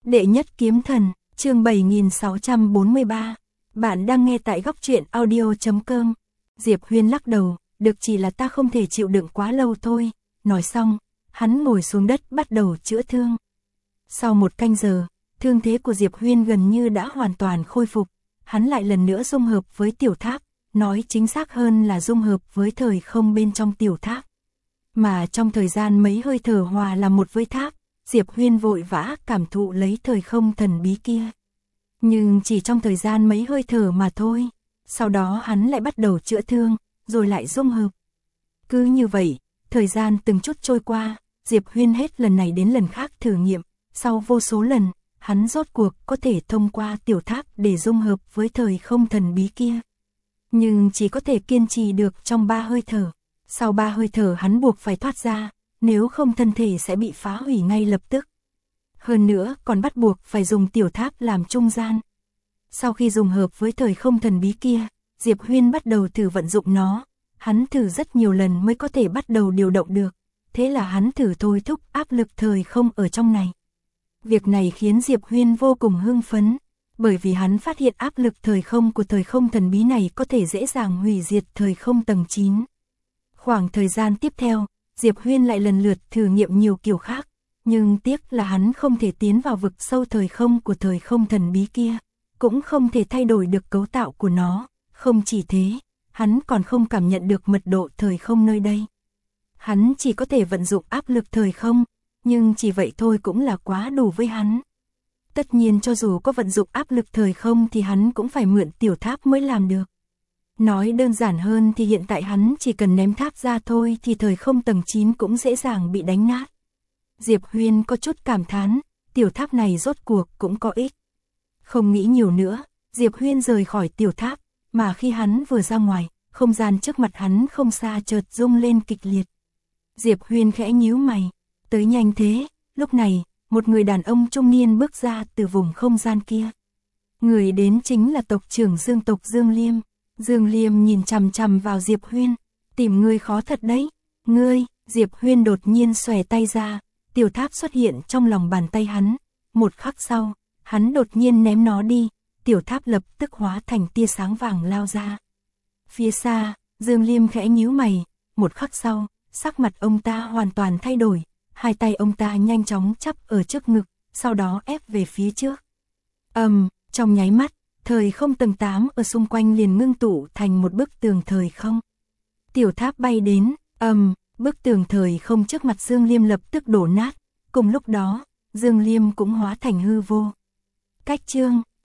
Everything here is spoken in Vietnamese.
Đệ nhất kiếm thần, chương 7643. Bạn đang nghe tại góc truyện audio.com. Diệp Huyên lắc đầu, được chỉ là ta không thể chịu đựng quá lâu thôi. Nói xong, hắn ngồi xuống đất bắt đầu chữa thương. Sau một canh giờ, thương thế của Diệp Huyên gần như đã hoàn toàn khôi phục. Hắn lại lần nữa dung hợp với tiểu tháp, nói chính xác hơn là dung hợp với thời không bên trong tiểu tháp. Mà trong thời gian mấy hơi thở hòa làm một với tháp, Diệp Huyên vội vã cảm thụ lấy thời không thần bí kia. Nhưng chỉ trong thời gian mấy hơi thở mà thôi, sau đó hắn lại bắt đầu chữa thương, rồi lại dung hợp. Cứ như vậy, thời gian từng chút trôi qua, Diệp Huyên hết lần này đến lần khác thử nghiệm, sau vô số lần, hắn rốt cuộc có thể thông qua tiểu tháp để dung hợp với thời không thần bí kia. Nhưng chỉ có thể kiên trì được trong 3 hơi thở, sau 3 hơi thở hắn buộc phải thoát ra, nếu không thân thể sẽ bị phá hủy ngay lập tức. Hơn nữa còn bắt buộc phải dùng tiểu tháp làm trung gian. Sau khi dùng hợp với thời không thần bí kia, Diệp Huyên bắt đầu thử vận dụng nó. Hắn thử rất nhiều lần mới có thể bắt đầu điều động được. Thế là hắn thử thôi thúc áp lực thời không ở trong này. Việc này khiến Diệp Huyên vô cùng hưng phấn, bởi vì hắn phát hiện áp lực thời không của thời không thần bí này có thể dễ dàng hủy diệt thời không tầng 9. Khoảng thời gian tiếp theo, Diệp Huyên lại lần lượt thử nghiệm nhiều kiểu khác, nhưng tiếc là hắn không thể tiến vào vực sâu thời không của thời không thần bí kia, cũng không thể thay đổi được cấu tạo của nó, không chỉ thế, hắn còn không cảm nhận được mật độ thời không nơi đây. Hắn chỉ có thể vận dụng áp lực thời không, nhưng chỉ vậy thôi cũng là quá đủ với hắn. Tất nhiên cho dù có vận dụng áp lực thời không thì hắn cũng phải mượn tiểu tháp mới làm được. Nói đơn giản hơn thì hiện tại hắn chỉ cần ném tháp ra thôi thì thời không tầng 9 cũng dễ dàng bị đánh nát. Diệp Huyên có chút cảm thán, tiểu tháp này rốt cuộc cũng có ích. Không nghĩ nhiều nữa, Diệp Huyên rời khỏi tiểu tháp, mà khi hắn vừa ra ngoài, không gian trước mặt hắn không xa chợt rung lên kịch liệt. Diệp Huyên khẽ nhíu mày, tới nhanh thế, lúc này, một người đàn ông trung niên bước ra từ vùng không gian kia. Người đến chính là tộc trưởng Dương tộc Dương Liêm. Dương Liêm nhìn chằm chằm vào Diệp Huyên, tìm ngươi khó thật đấy. Ngươi, Diệp Huyên đột nhiên xòe tay ra, tiểu tháp xuất hiện trong lòng bàn tay hắn. Một khắc sau, hắn đột nhiên ném nó đi, tiểu tháp lập tức hóa thành tia sáng vàng lao ra. Phía xa, Dương Liêm khẽ nhíu mày, một khắc sau, sắc mặt ông ta hoàn toàn thay đổi, hai tay ông ta nhanh chóng chắp ở trước ngực, sau đó ép về phía trước. Trong nháy mắt, thời không tầng 8 ở xung quanh liền ngưng tụ thành một bức tường thời không. Tiểu tháp bay đến, bức tường thời không trước mặt Dương Liêm lập tức đổ nát, cùng lúc đó, Dương Liêm cũng hóa thành hư vô. Cách chương,